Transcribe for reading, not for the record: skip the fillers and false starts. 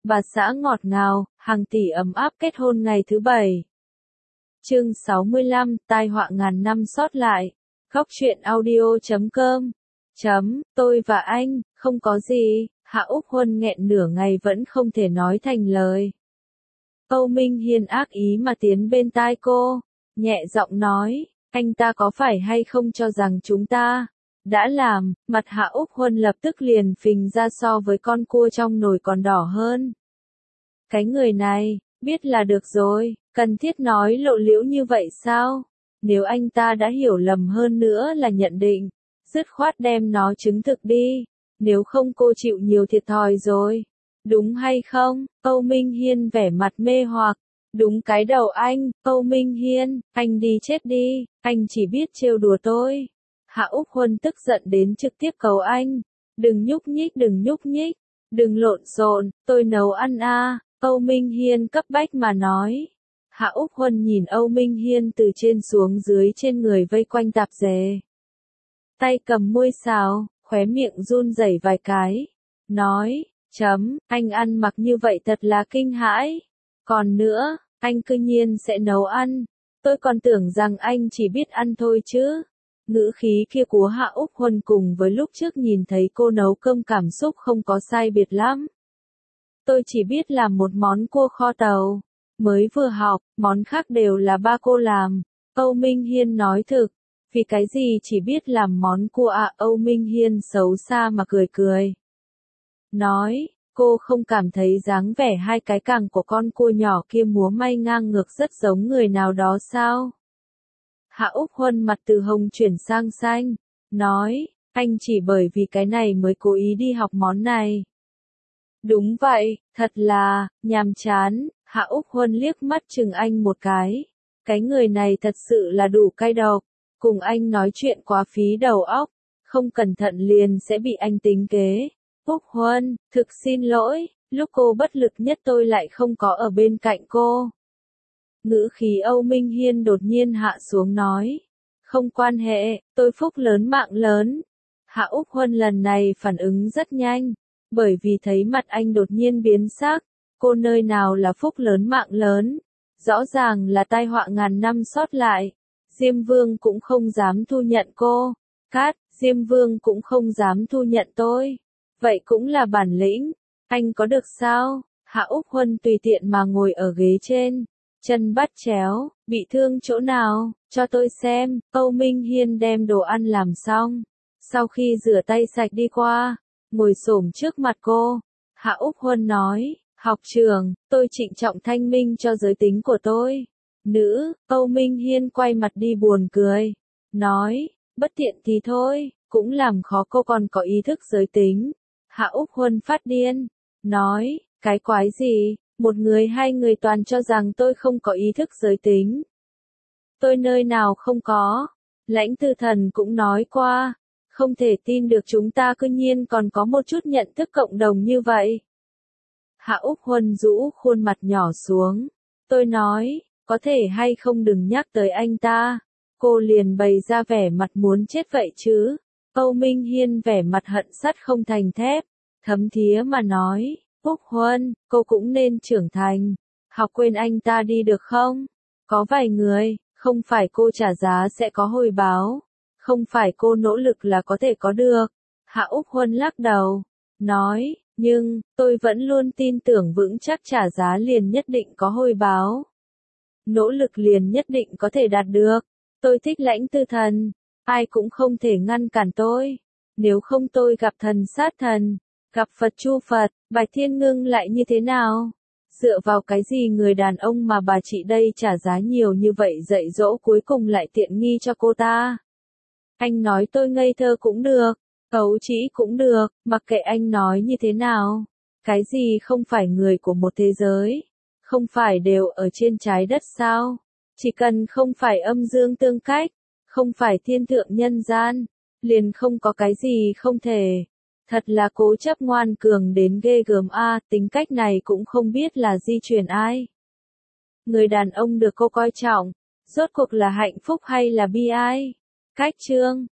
bà xã ngọt ngào, hàng tỷ ấm áp kết hôn ngày thứ 7. Chương 65, tai họa ngàn năm sót lại. Góc truyện audio.com. Tôi và anh, không có gì. Hạ Úc Huân nghẹn nửa ngày vẫn không thể nói thành lời. Âu Minh Hiên ác ý mà tiến bên tai cô, nhẹ giọng nói, anh ta có phải hay không cho rằng chúng ta đã làm. Mặt Hạ Úc Huân lập tức liền phình ra, so với con cua trong nồi còn đỏ hơn. Cái người này, biết là được rồi, cần thiết nói lộ liễu như vậy sao? Nếu anh ta đã hiểu lầm, hơn nữa là nhận định, dứt khoát đem nó chứng thực đi, nếu không cô chịu nhiều thiệt thòi rồi. Đúng hay không? Âu Minh Hiên vẻ mặt mê hoặc. Đúng cái đầu anh, Âu Minh Hiên, anh đi chết đi, anh chỉ biết trêu đùa tôi. Hạ Úc Huân tức giận đến trực tiếp cầu anh, đừng nhúc nhích, đừng nhúc nhích, đừng lộn xộn, tôi nấu ăn à. Âu Minh Hiên cấp bách mà nói. Hạ Úc Huân nhìn Âu Minh Hiên từ trên xuống dưới, trên người vây quanh tạp dề, tay cầm muôi xào, khóe miệng run rẩy vài cái, nói, anh ăn mặc như vậy thật là kinh hãi. Còn nữa, anh cư nhiên sẽ nấu ăn, tôi còn tưởng rằng anh chỉ biết ăn thôi chứ. Ngữ khí kia của Hạ Úc Huân cùng với lúc trước nhìn thấy cô nấu cơm cảm xúc không có sai biệt lắm. Tôi chỉ biết làm một món cua kho tàu, mới vừa học, món khác đều là ba cô làm. Âu Minh Hiên nói thực, vì cái gì chỉ biết làm món cua à? Âu Minh Hiên xấu xa mà cười cười. Nói, cô không cảm thấy dáng vẻ hai cái cẳng của con cua nhỏ kia múa may ngang ngược rất giống người nào đó sao? Hạ Úc Huân mặt từ hồng chuyển sang xanh, nói, anh chỉ bởi vì cái này mới cố ý đi học món này. Đúng vậy, thật là, nhàm chán. Hạ Úc Huân liếc mắt chừng anh một cái người này thật sự là đủ cay độc, cùng anh nói chuyện quá phí đầu óc, không cẩn thận liền sẽ bị anh tính kế. Úc Huân, thực xin lỗi, lúc cô bất lực nhất tôi lại không có ở bên cạnh cô. Ngữ khí Âu Minh Hiên đột nhiên hạ xuống nói, không quan hệ, tôi phúc lớn mạng lớn. Hạ Úc Huân lần này phản ứng rất nhanh, bởi vì thấy mặt anh đột nhiên biến sắc, cô nơi nào là phúc lớn mạng lớn, rõ ràng là tai họa ngàn năm sót lại. Diêm Vương cũng không dám thu nhận cô, Diêm Vương cũng không dám thu nhận tôi, vậy cũng là bản lĩnh, anh có được sao? Hạ Úc Huân tùy tiện mà ngồi ở ghế trên, chân bắt chéo, bị thương chỗ nào, cho tôi xem. Âu Minh Hiên đem đồ ăn làm xong, sau khi rửa tay sạch đi qua, ngồi xổm trước mặt cô. Hạ Úc Huân nói, học trưởng, tôi trịnh trọng thanh minh cho giới tính của tôi. Nữ. Âu Minh Hiên quay mặt đi buồn cười, nói, bất tiện thì thôi, cũng làm khó cô còn có ý thức giới tính. Hạ Úc Huân phát điên, nói, cái quái gì, một người hai người toàn cho rằng tôi không có ý thức giới tính. Tôi nơi nào không có, Lãnh Tư Thần cũng nói qua, không thể tin được chúng ta cư nhiên còn có một chút nhận thức cộng đồng như vậy. Hạ Úc Huân rũ khuôn mặt nhỏ xuống, tôi nói, có thể hay không đừng nhắc tới anh ta. Cô liền bày ra vẻ mặt muốn chết vậy chứ. Âu Minh Hiên vẻ mặt hận sắt không thành thép, thấm thía mà nói, Úc Huân, cô cũng nên trưởng thành, học quên anh ta đi được không? Có vài người, không phải cô trả giá sẽ có hồi báo, không phải cô nỗ lực là có thể có được. Hạ Úc Huân lắc đầu, nói, nhưng, tôi vẫn luôn tin tưởng vững chắc trả giá liền nhất định có hồi báo. Nỗ lực liền nhất định có thể đạt được. Tôi thích Lãnh Tư Thần, ai cũng không thể ngăn cản tôi. Nếu không tôi gặp thần sát thần, gặp Phật Chu Phật, Bạch Thiên Ngưng lại như thế nào? Dựa vào cái gì người đàn ông mà bà chị đây trả giá nhiều như vậy dạy dỗ cuối cùng lại tiện nghi cho cô ta? Anh nói tôi ngây thơ cũng được, ấu trĩ cũng được, mặc kệ anh nói như thế nào. Cái gì không phải người của một thế giới? Không phải đều ở trên trái đất sao? Chỉ cần không phải âm dương tương cách, không phải thiên thượng nhân gian, liền không có cái gì không thể. Thật là cố chấp ngoan cường đến ghê gớm a, tính cách này cũng không biết là di truyền ai. Người đàn ông được cô coi trọng, rốt cuộc là hạnh phúc hay là bi ai? Cách chương